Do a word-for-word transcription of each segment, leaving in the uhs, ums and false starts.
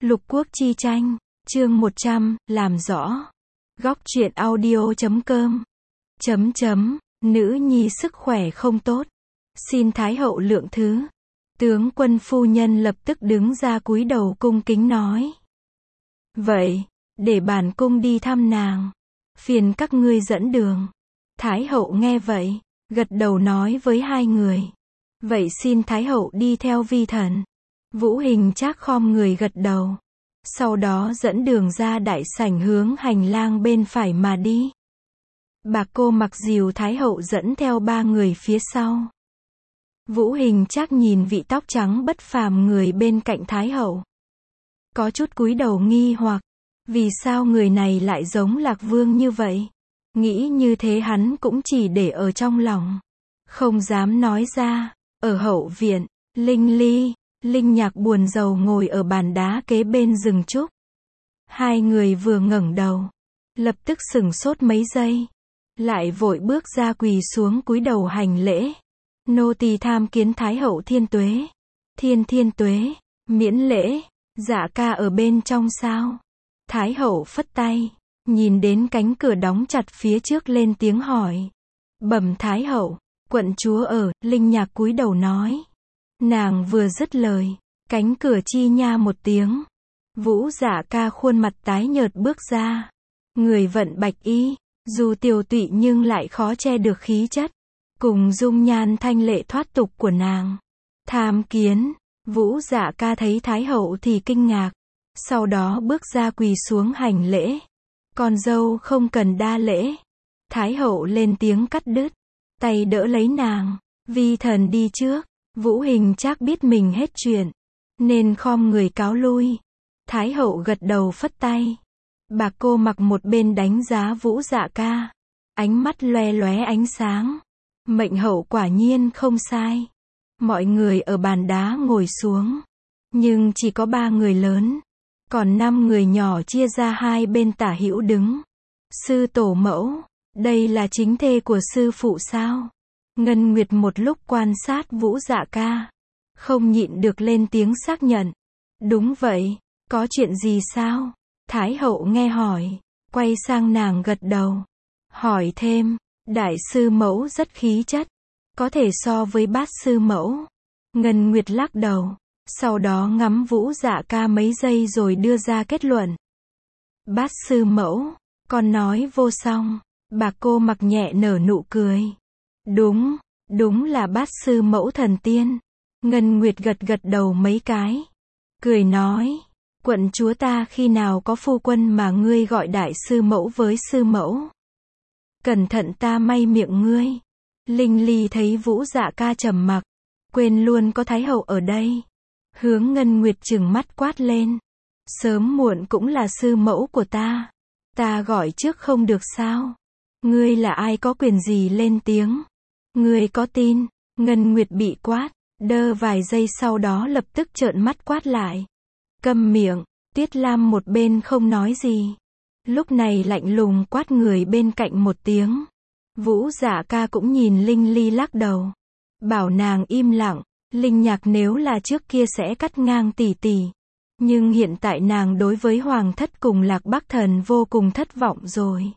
Lục quốc chi tranh, chương một trăm, làm rõ. Góc truyện audio chấm com. Chấm chấm, nữ nhi sức khỏe không tốt. Xin Thái hậu lượng thứ. Tướng quân phu nhân lập tức đứng ra cúi đầu cung kính nói. Vậy, để bản cung đi thăm nàng. Phiền các ngươi dẫn đường. Thái hậu nghe vậy, gật đầu nói với hai người. Vậy xin Thái hậu đi theo vi thần. Vũ Hình Trác khom người gật đầu. Sau đó dẫn đường ra đại sảnh hướng hành lang bên phải mà đi. Bà cô mặc dìu Thái hậu dẫn theo ba người phía sau. Vũ Hình Trác nhìn vị tóc trắng bất phàm người bên cạnh Thái hậu. Có chút cúi đầu nghi hoặc. Vì sao người này lại giống Lạc Vương như vậy? Nghĩ như thế hắn cũng chỉ để ở trong lòng. Không dám nói ra. Ở hậu viện, Linh Ly, Linh Nhạc buồn rầu ngồi ở bàn đá kế bên rừng trúc. Hai người vừa ngẩng đầu, lập tức sửng sốt mấy giây. Lại vội bước ra quỳ xuống cúi đầu hành lễ. Nô tỳ tham kiến Thái hậu thiên tuế. Thiên thiên tuế, miễn lễ, dạ ca ở bên trong sao? Thái hậu phất tay, nhìn đến cánh cửa đóng chặt phía trước lên tiếng hỏi. Bẩm Thái hậu, quận chúa ở, Linh Nhạc cúi đầu nói. Nàng vừa dứt lời, cánh cửa chi nha một tiếng. Vũ Dạ ca khuôn mặt tái nhợt bước ra. Người vận bạch y, dù tiều tụy nhưng lại khó che được khí chất, cùng dung nhan thanh lệ thoát tục của nàng. Tham kiến, Vũ Dạ ca thấy Thái hậu thì kinh ngạc. Sau đó bước ra quỳ xuống hành lễ. Con dâu không cần đa lễ. Thái hậu lên tiếng cắt đứt. Tay đỡ lấy nàng. Vi thần đi trước. Vũ Hình Trác biết mình hết chuyện, nên khom người cáo lui. Thái hậu gật đầu phất tay. Bà cô mặc một bên đánh giá Vũ Dạ ca. Ánh mắt loe loé ánh sáng. Mệnh hậu quả nhiên không sai. Mọi người ở bàn đá ngồi xuống. Nhưng chỉ có ba người lớn. Còn năm người nhỏ chia ra hai bên tả hữu đứng. Sư tổ mẫu, đây là chính thê của sư phụ sao? Ngân Nguyệt một lúc quan sát Vũ Dạ ca, không nhịn được lên tiếng xác nhận. Đúng vậy, có chuyện gì sao? Thái hậu nghe hỏi, quay sang nàng gật đầu. Hỏi thêm, đại sư mẫu rất khí chất, có thể so với bát sư mẫu. Ngân Nguyệt lắc đầu, sau đó ngắm Vũ Dạ ca mấy giây rồi đưa ra kết luận. Bát sư mẫu, con nói vô song. Bà cô mặc nhẹ nở nụ cười. Đúng, đúng là bát sư mẫu thần tiên. Ngân Nguyệt gật gật đầu mấy cái. Cười nói, quận chúa ta khi nào có phu quân mà ngươi gọi đại sư mẫu với sư mẫu. Cẩn thận ta may miệng ngươi. Linh Ly thấy Vũ Dạ ca trầm mặc, quên luôn có Thái hậu ở đây. Hướng Ngân Nguyệt trừng mắt quát lên. Sớm muộn cũng là sư mẫu của ta. Ta gọi trước không được sao? Ngươi là ai có quyền gì lên tiếng? Ngươi có tin? Ngân Nguyệt bị quát, đơ vài giây sau đó lập tức trợn mắt quát lại. Câm miệng. Tuyết Lam một bên không nói gì. Lúc này lạnh lùng quát người bên cạnh một tiếng. Vũ Dạ ca cũng nhìn Linh Ly lắc đầu. Bảo nàng im lặng. Linh Nhạc nếu là trước kia sẽ cắt ngang tỷ tỷ. Nhưng hiện tại nàng đối với Hoàng thất cùng Lạc Bắc Thần vô cùng thất vọng rồi.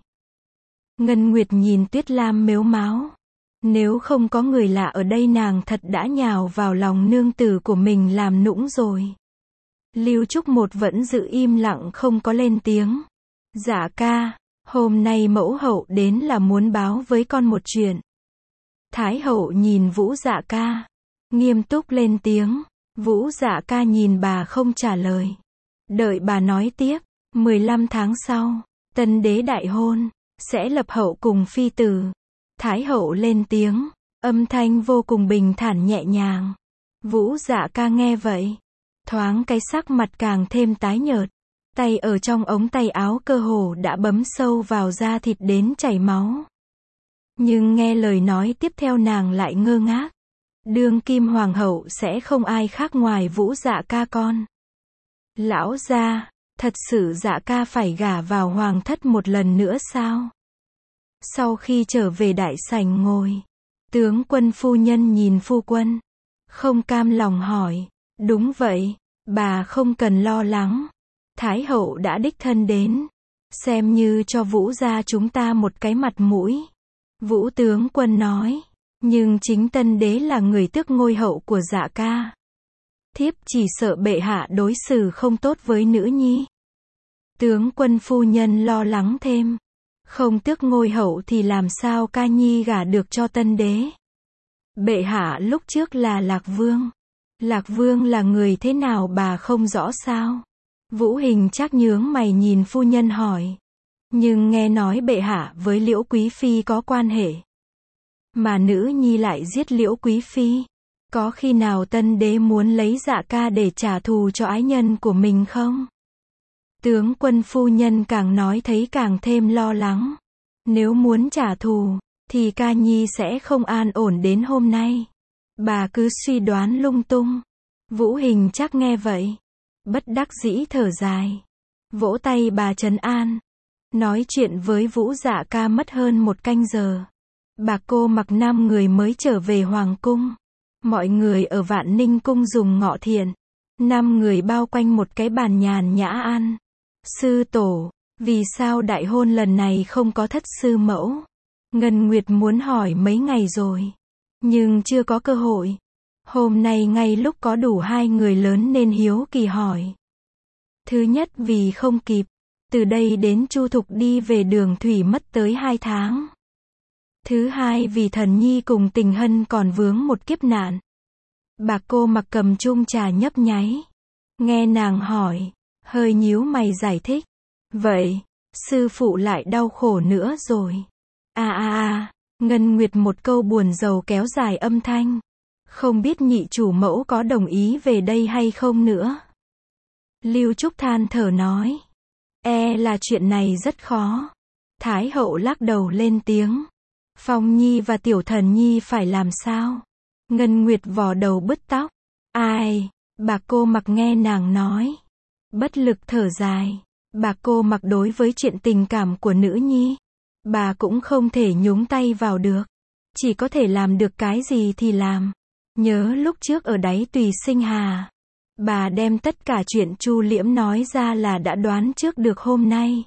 Ngân Nguyệt nhìn Tuyết Lam mếu máo. Nếu không có người lạ ở đây nàng thật đã nhào vào lòng nương tử của mình làm nũng rồi. Lưu Trúc Một vẫn giữ im lặng không có lên tiếng. Dạ ca, hôm nay mẫu hậu đến là muốn báo với con một chuyện. Thái hậu nhìn Vũ Dạ ca, nghiêm túc lên tiếng. Vũ Dạ ca nhìn bà không trả lời. Đợi bà nói tiếp. mười lăm tháng sau, tân đế đại hôn, sẽ lập hậu cùng phi tử. Thái hậu lên tiếng, âm thanh vô cùng bình thản nhẹ nhàng. Vũ Dạ ca nghe vậy, thoáng cái sắc mặt càng thêm tái nhợt. Tay ở trong ống tay áo cơ hồ đã bấm sâu vào da thịt đến chảy máu. Nhưng nghe lời nói tiếp theo nàng lại ngơ ngác. Đương kim hoàng hậu sẽ không ai khác ngoài Vũ Dạ ca con. Lão gia, thật sự Dạ ca phải gả vào hoàng thất một lần nữa sao? Sau khi trở về đại sảnh ngồi, tướng quân phu nhân nhìn phu quân, không cam lòng hỏi. Đúng vậy, bà không cần lo lắng. Thái hậu đã đích thân đến, xem như cho Vũ gia chúng ta một cái mặt mũi. Vũ tướng quân nói, nhưng chính tân đế là người tước ngôi hậu của Dạ ca. Thiếp chỉ sợ bệ hạ đối xử không tốt với nữ nhi. Tướng quân phu nhân lo lắng thêm, không tước ngôi hậu thì làm sao ca nhi gả được cho tân đế. Bệ hạ lúc trước là Lạc Vương. Lạc Vương là người thế nào bà không rõ sao? Vũ Hình Trác nhướng mày nhìn phu nhân hỏi. Nhưng nghe nói bệ hạ với Liễu Quý Phi có quan hệ. Mà nữ nhi lại giết Liễu Quý Phi. Có khi nào tân đế muốn lấy Dạ ca để trả thù cho ái nhân của mình không? Tướng quân phu nhân càng nói thấy càng thêm lo lắng. Nếu muốn trả thù, thì ca nhi sẽ không an ổn đến hôm nay. Bà cứ suy đoán lung tung. Vũ Hình Trác nghe vậy, bất đắc dĩ thở dài. Vỗ tay bà trấn an. Nói chuyện với Vũ Dạ ca mất hơn một canh giờ. Bà cô mặc năm người mới trở về hoàng cung. Mọi người ở Vạn Ninh cung dùng ngọ thiện. Năm người bao quanh một cái bàn nhàn nhã ăn. Sư tổ, vì sao đại hôn lần này không có thất sư mẫu? Ngân Nguyệt muốn hỏi mấy ngày rồi, nhưng chưa có cơ hội. Hôm nay ngay lúc có đủ hai người lớn nên hiếu kỳ hỏi. Thứ nhất vì không kịp, từ đây đến Chu Thục đi về đường thủy mất tới hai tháng. Thứ hai vì Thần Nhi cùng Tình Hân còn vướng một kiếp nạn. Bà cô mặc cầm chung trà nhấp nháy. Nghe nàng hỏi, hơi nhíu mày giải thích. Vậy, sư phụ lại đau khổ nữa rồi. À à à, Ngân Nguyệt một câu buồn rầu kéo dài âm thanh. Không biết nhị chủ mẫu có đồng ý về đây hay không nữa. Lưu Trúc than thở nói. E là chuyện này rất khó. Thái hậu lắc đầu lên tiếng. Phong Nhi và Tiểu Thần Nhi phải làm sao? Ngân Nguyệt vò đầu bứt tóc. Ai? Bà cô mặc nghe nàng nói. Bất lực thở dài. Bà cô mặc đối với chuyện tình cảm của nữ nhi. Bà cũng không thể nhúng tay vào được. Chỉ có thể làm được cái gì thì làm. Nhớ lúc trước ở đáy Tùy Sinh Hà. Bà đem tất cả chuyện Chu Liễm nói ra là đã đoán trước được hôm nay.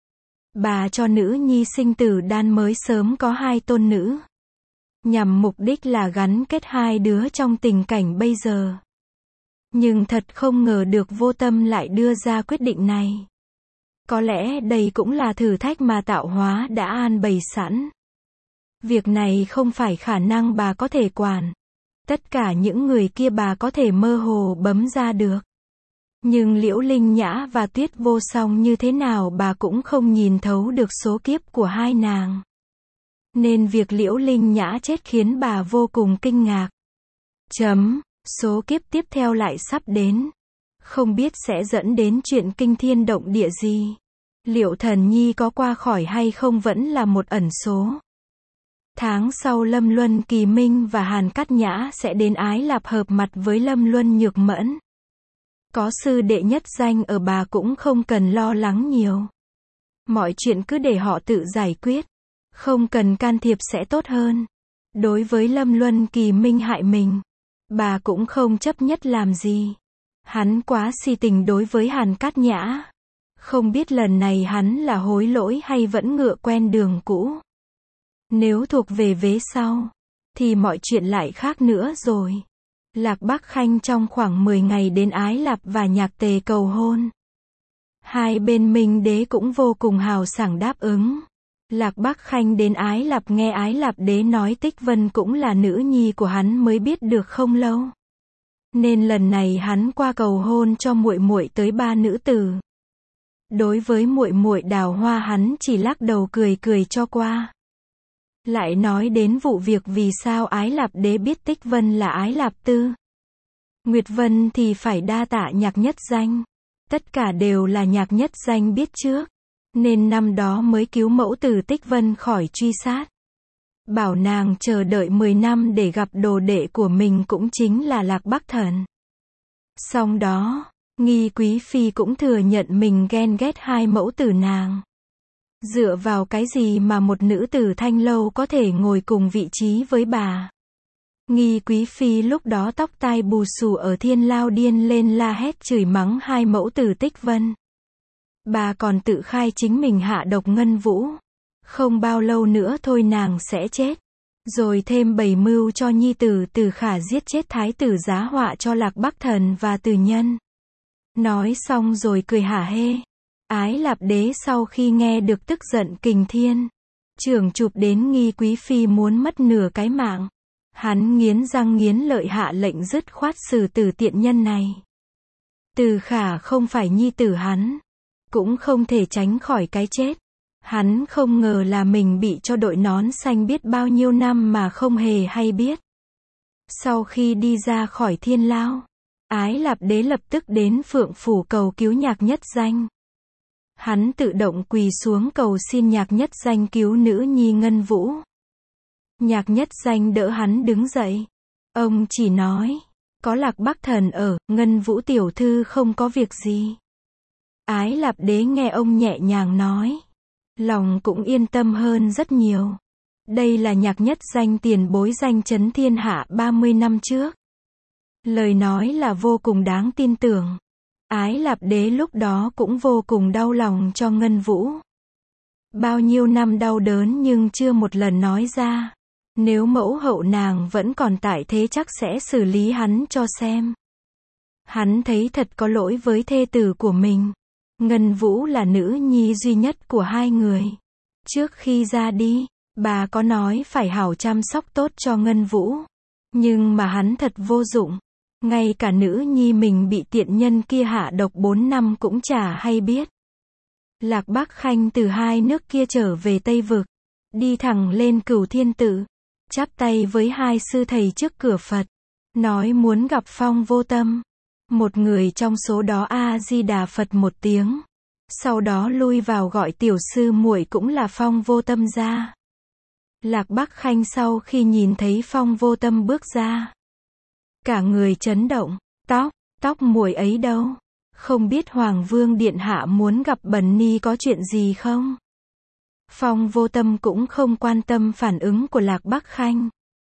Bà cho nữ nhi sinh tử đan mới sớm có hai tôn nữ. Nhằm mục đích là gắn kết hai đứa trong tình cảnh bây giờ. Nhưng thật không ngờ được Vô Tâm lại đưa ra quyết định này. Có lẽ đây cũng là thử thách mà tạo hóa đã an bày sẵn. Việc này không phải khả năng bà có thể quản. Tất cả những người kia bà có thể mơ hồ bấm ra được. Nhưng Liễu Linh Nhã và Tuyết Vô Song như thế nào bà cũng không nhìn thấu được số kiếp của hai nàng. Nên việc Liễu Linh Nhã chết khiến bà vô cùng kinh ngạc. Chấm, số kiếp tiếp theo lại sắp đến. Không biết sẽ dẫn đến chuyện kinh thiên động địa gì. Liệu Thần Nhi có qua khỏi hay không vẫn là một ẩn số. Tháng sau Lâm Luân Kỳ Minh và Hàn Cát Nhã sẽ đến Ái Lạp hợp mặt với Lâm Luân Nhược Mẫn. Có sư đệ nhất danh ở bà cũng không cần lo lắng nhiều. Mọi chuyện cứ để họ tự giải quyết. Không cần can thiệp sẽ tốt hơn. Đối với Lâm Luân Kỳ Minh hại mình, bà cũng không chấp nhất làm gì. Hắn quá si tình đối với Hàn Cát Nhã. Không biết lần này hắn là hối lỗi hay vẫn ngựa quen đường cũ. Nếu thuộc về vế sau, thì mọi chuyện lại khác nữa rồi. Lạc Bắc Khanh trong khoảng mười ngày đến Ái Lạp và Nhạc Tề cầu hôn. Hai bên Minh Đế cũng vô cùng hào sảng đáp ứng. Lạc Bắc Khanh đến Ái Lạp nghe Ái Lạp Đế nói Tích Vân cũng là nữ nhi của hắn mới biết được không lâu. Nên lần này hắn qua cầu hôn cho muội muội tới ba nữ tử. Đối với muội muội Đào Hoa hắn chỉ lắc đầu cười cười cho qua. Lại nói đến vụ việc vì sao Ái Lạp Đế biết Tích Vân là Ái Lạp Tư. Nguyệt Vân thì phải đa tạ Nhạc Nhất Danh. Tất cả đều là Nhạc Nhất Danh biết trước. Nên năm đó mới cứu mẫu tử Tích Vân khỏi truy sát. Bảo nàng chờ đợi mười năm để gặp đồ đệ của mình cũng chính là Lạc Bắc Thần. Song đó, Nghi Quý Phi cũng thừa nhận mình ghen ghét hai mẫu tử nàng. Dựa vào cái gì mà một nữ tử Thanh Lâu có thể ngồi cùng vị trí với bà? Nghi Quý Phi lúc đó tóc tai bù xù ở Thiên Lao điên lên la hét chửi mắng hai mẫu tử Tích Vân. Bà còn tự khai chính mình hạ độc Ngân Vũ. Không bao lâu nữa thôi nàng sẽ chết. Rồi thêm bày mưu cho nhi tử Từ Khả giết chết thái tử giá họa cho Lạc Bắc Thần và Từ Nhân. Nói xong rồi cười hả hê. Ái Lạp Đế sau khi nghe được tức giận kình thiên. Trưởng chụp đến Nghi Quý Phi muốn mất nửa cái mạng. Hắn nghiến răng nghiến lợi hạ lệnh dứt khoát xử tử tiện nhân này. Từ Khả không phải nhi tử hắn. Cũng không thể tránh khỏi cái chết. Hắn không ngờ là mình bị cho đội nón xanh biết bao nhiêu năm mà không hề hay biết. Sau khi đi ra khỏi thiên lao, Ái Lạp Đế lập tức đến Phượng Phủ cầu cứu Nhạc Nhất Danh. Hắn tự động quỳ xuống cầu xin Nhạc Nhất Danh cứu nữ nhi Ngân Vũ. Nhạc Nhất Danh đỡ hắn đứng dậy. Ông chỉ nói, có Lạc Bắc Thần ở, Ngân Vũ tiểu thư không có việc gì. Ái Lạp Đế nghe ông nhẹ nhàng nói, lòng cũng yên tâm hơn rất nhiều. Đây là Nhạc Nhất Danh tiền bối danh chấn thiên hạ ba mươi năm trước. Lời nói là vô cùng đáng tin tưởng. Ái Lạp Đế lúc đó cũng vô cùng đau lòng cho Ngân Vũ. Bao nhiêu năm đau đớn nhưng chưa một lần nói ra. Nếu mẫu hậu nàng vẫn còn tại thế chắc sẽ xử lý hắn cho xem. Hắn thấy thật có lỗi với thê tử của mình. Ngân Vũ là nữ nhi duy nhất của hai người. Trước khi ra đi, bà có nói phải hảo chăm sóc tốt cho Ngân Vũ. Nhưng mà hắn thật vô dụng. Ngay cả nữ nhi mình bị tiện nhân kia hạ độc bốn năm cũng chả hay biết. Lạc Bắc Khanh từ hai nước kia trở về Tây Vực. Đi thẳng lên Cửu Thiên Tự. Chắp tay với hai sư thầy trước cửa Phật. Nói muốn gặp Phong Vô Tâm. Một người trong số đó A-di-đà Phật một tiếng. Sau đó lui vào gọi tiểu sư muội cũng là Phong Vô Tâm ra. Lạc Bắc Khanh sau khi nhìn thấy Phong Vô Tâm bước ra. Cả người chấn động. Tóc, tóc muội ấy đâu? Không biết Hoàng Vương Điện Hạ muốn gặp Bần Ni có chuyện gì không? Phong Vô Tâm cũng không quan tâm phản ứng của Lạc Bắc Khanh.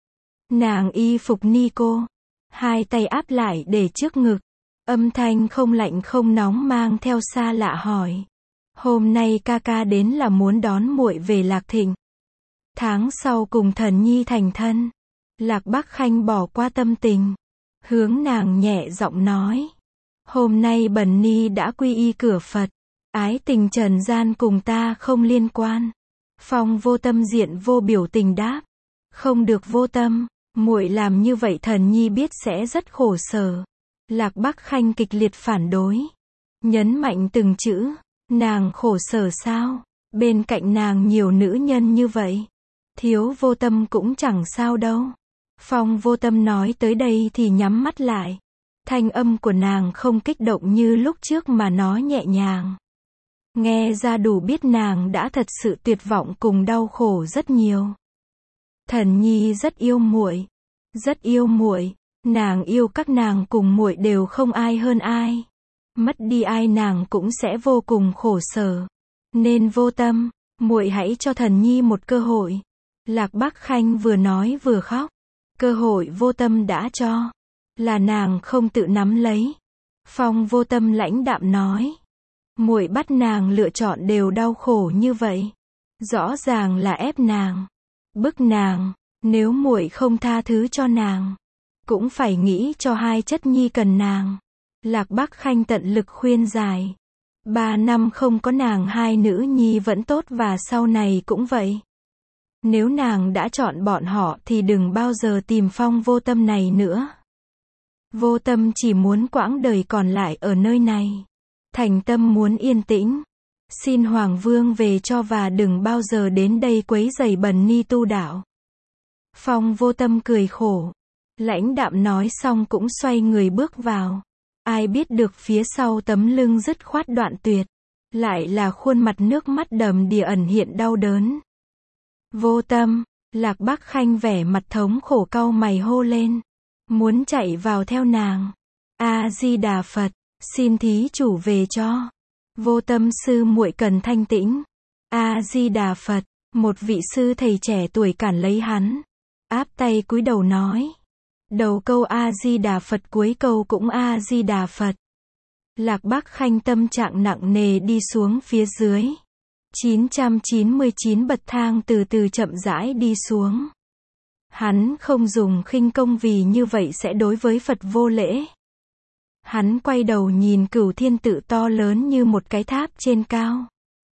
Nàng y phục ni cô. Hai tay áp lại để trước ngực. Âm thanh không lạnh không nóng mang theo xa lạ hỏi. Hôm nay ca ca đến là muốn đón muội về Lạc Thịnh. Tháng sau cùng Thần Nhi thành thân. Lạc Bắc Khanh bỏ qua tâm tình. Hướng nàng nhẹ giọng nói. Hôm nay Bần Ni đã quy y cửa Phật. Ái tình trần gian cùng ta không liên quan. Phong Vô Tâm diện vô biểu tình đáp. Không được Vô Tâm, muội làm như vậy Thần Nhi biết sẽ rất khổ sở. Lạc Bắc Khanh kịch liệt phản đối. Nhấn mạnh từng chữ. Nàng khổ sở sao? Bên cạnh nàng nhiều nữ nhân như vậy. Thiếu Vô Tâm cũng chẳng sao đâu. Phong Vô Tâm nói tới đây thì nhắm mắt lại. Thanh âm của nàng không kích động như lúc trước mà nó nhẹ nhàng. Nghe ra đủ biết nàng đã thật sự tuyệt vọng cùng đau khổ rất nhiều. Thần Nhi rất yêu muội, rất yêu muội, nàng yêu các nàng cùng muội đều không ai hơn ai. Mất đi ai nàng cũng sẽ vô cùng khổ sở. Nên Vô Tâm, muội hãy cho Thần Nhi một cơ hội. Lạc Bắc Khanh vừa nói vừa khóc. Cơ hội Vô Tâm đã cho, là nàng không tự nắm lấy. Phong Vô Tâm lãnh đạm nói. Muội bắt nàng lựa chọn đều đau khổ như vậy. Rõ ràng là ép nàng, bức nàng. Nếu muội không tha thứ cho nàng, cũng phải nghĩ cho hai chất nhi cần nàng. Lạc Bắc Khanh tận lực khuyên giải. Ba năm không có nàng hai nữ nhi vẫn tốt và sau này cũng vậy. Nếu nàng đã chọn bọn họ thì đừng bao giờ tìm Phong Vô Tâm này nữa. Vô Tâm chỉ muốn quãng đời còn lại ở nơi này. Thành tâm muốn yên tĩnh. Xin Hoàng Vương về cho và đừng bao giờ đến đây quấy rầy Bần Ni tu đạo. Phong Vô Tâm cười khổ. Lãnh đạm nói xong cũng xoay người bước vào. Ai biết được phía sau tấm lưng dứt khoát đoạn tuyệt. Lại là khuôn mặt nước mắt đầm đìa ẩn hiện đau đớn. Vô Tâm, Lạc Bắc Khanh vẻ mặt thống khổ cau mày hô lên. Muốn chạy vào theo nàng. A-di-đà Phật, xin thí chủ về cho. Vô Tâm sư muội cần thanh tĩnh. A-di-đà Phật, một vị sư thầy trẻ tuổi cản lấy hắn. Áp tay cúi đầu nói. Đầu câu A-di-đà Phật cuối câu cũng A-di-đà Phật. Lạc Bắc Khanh tâm trạng nặng nề đi xuống phía dưới. chín trăm chín mươi chín bậc thang từ từ chậm rãi đi xuống. Hắn không dùng khinh công vì như vậy sẽ đối với Phật vô lễ. Hắn quay đầu nhìn Cửu Thiên Tự to lớn như một cái tháp trên cao.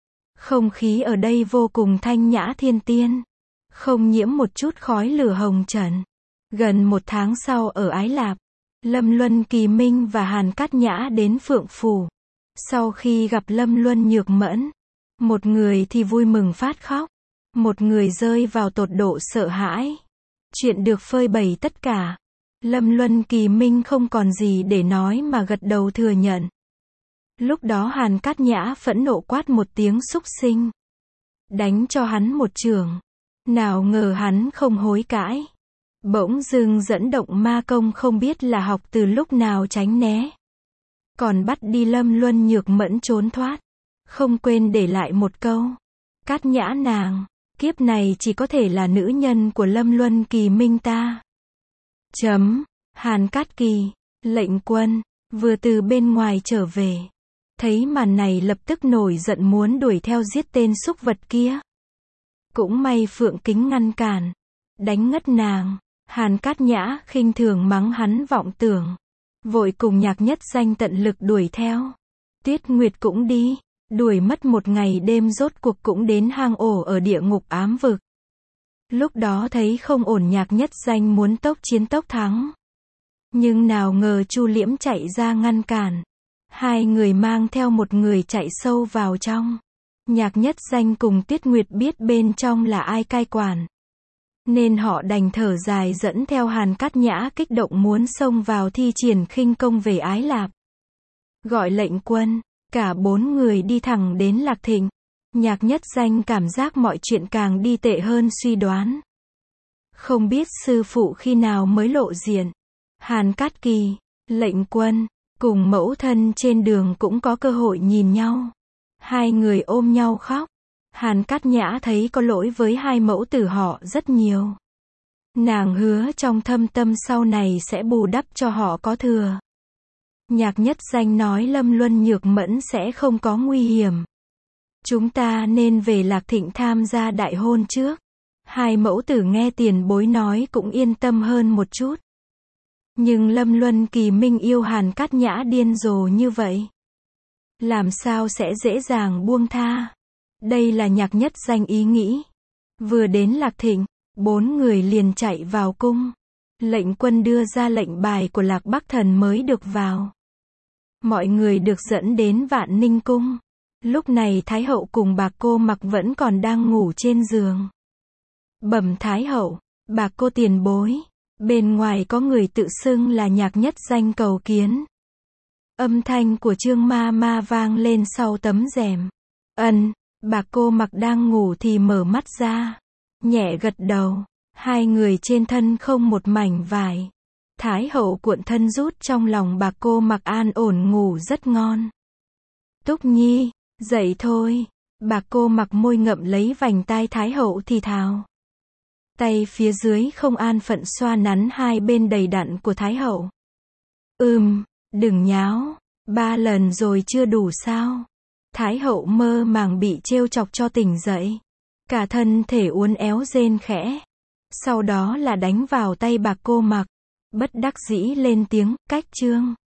Không khí ở đây vô cùng thanh nhã thiên tiên. Không nhiễm một chút khói lửa hồng trần. Gần một tháng sau ở Ái Lạp, Lâm Luân Kỳ Minh và Hàn Cát Nhã đến Phượng Phủ. Sau khi gặp Lâm Luân Nhược Mẫn, một người thì vui mừng phát khóc, một người rơi vào tột độ sợ hãi. Chuyện được phơi bày tất cả. Lâm Luân Kỳ Minh không còn gì để nói mà gật đầu thừa nhận. Lúc đó Hàn Cát Nhã phẫn nộ quát một tiếng súc sinh. Đánh cho hắn một chưởng. Nào ngờ hắn không hối cãi. Bỗng dưng dẫn động ma công không biết là học từ lúc nào tránh né. Còn bắt đi Lâm Luân Nhược Mẫn trốn thoát. Không quên để lại một câu. Cát Nhã nàng, kiếp này chỉ có thể là nữ nhân của Lâm Luân Kỳ Minh ta. Chấm. Hàn Cát Kỳ, lệnh quân, vừa từ bên ngoài trở về. Thấy màn này lập tức nổi giận muốn đuổi theo giết tên súc vật kia. Cũng may Phượng Kính ngăn cản. Đánh ngất nàng. Hàn Cát Nhã khinh thường mắng hắn vọng tưởng. Vội cùng Nhạc Nhất Danh tận lực đuổi theo. Tuyết Nguyệt cũng đi. Đuổi mất một ngày đêm rốt cuộc cũng đến hang ổ ở địa ngục ám vực. Lúc đó thấy không ổn Nhạc Nhất Danh muốn tốc chiến tốc thắng. Nhưng nào ngờ Chu Liễm chạy ra ngăn cản. Hai người mang theo một người chạy sâu vào trong. Nhạc Nhất Danh cùng Tuyết Nguyệt biết bên trong là ai cai quản. Nên họ đành thở dài dẫn theo Hàn Cát Nhã kích động muốn xông vào thi triển khinh công về Ái Lạp. Gọi lệnh quân, cả bốn người đi thẳng đến Lạc Thịnh. Nhạc Nhất Danh cảm giác mọi chuyện càng đi tệ hơn suy đoán. Không biết sư phụ khi nào mới lộ diện. Hàn Cát Kỳ, lệnh quân, cùng mẫu thân trên đường cũng có cơ hội nhìn nhau. Hai người ôm nhau khóc. Hàn Cát Nhã thấy có lỗi với hai mẫu tử họ rất nhiều. Nàng hứa trong thâm tâm sau này sẽ bù đắp cho họ có thừa. Nhạc Nhất Danh nói Lâm Luân Nhược Mẫn sẽ không có nguy hiểm. Chúng ta nên về Lạc Thịnh tham gia đại hôn trước. Hai mẫu tử nghe tiền bối nói cũng yên tâm hơn một chút. Nhưng Lâm Luân Kỳ Minh yêu Hàn Cát Nhã điên rồ như vậy. Làm sao sẽ dễ dàng buông tha. Đây là Nhạc Nhất Danh ý nghĩ. Vừa đến Lạc Thịnh, bốn người liền chạy vào cung. Lệnh quân đưa ra lệnh bài của Lạc Bắc Thần mới được vào. Mọi người được dẫn đến Vạn Ninh Cung. Lúc này Thái Hậu cùng Bạc Cô Mặc vẫn còn đang ngủ trên giường. Bẩm Thái Hậu, Bạc Cô tiền bối. Bên ngoài có người tự xưng là Nhạc Nhất Danh cầu kiến. Âm thanh của Trương Ma Ma vang lên sau tấm rèm. Ân, Bạc Cô Mặc đang ngủ thì mở mắt ra. Nhẹ gật đầu. Hai người trên thân không một mảnh vải. Thái Hậu cuộn thân rút trong lòng Bạc Cô Mặc an ổn ngủ rất ngon. Túc Nhi, dậy thôi. Bạc Cô Mặc môi ngậm lấy vành tai Thái Hậu thì thào. Tay phía dưới không an phận xoa nắn hai bên đầy đặn của Thái Hậu. Ừm, đừng nháo. Ba lần rồi chưa đủ sao? Thái Hậu mơ màng bị trêu chọc cho tỉnh dậy. Cả thân thể uốn éo rên khẽ. Sau đó là đánh vào tay Bạc Cô Mặc. Bất đắc dĩ lên tiếng, cách chương.